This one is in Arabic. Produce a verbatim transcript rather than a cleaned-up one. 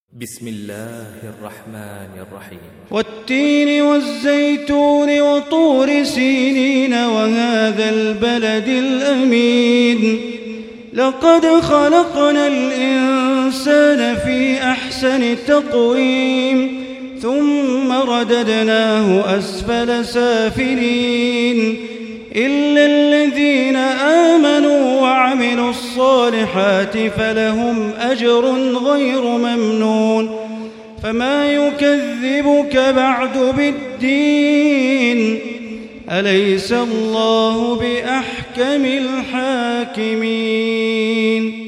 بسم الله الرحمن الرحيم والتين والزيتون وطور سينين وهذا البلد الأمين لقد خلقنا الإنسان في أحسن تقويم ثم رددناه أسفل سافلين إلا الذين آمنوا وعملوا الصالحات فلهم أجر غير ممنون فما يكذبك بعد بالدين أليس الله بأحكم الحاكمين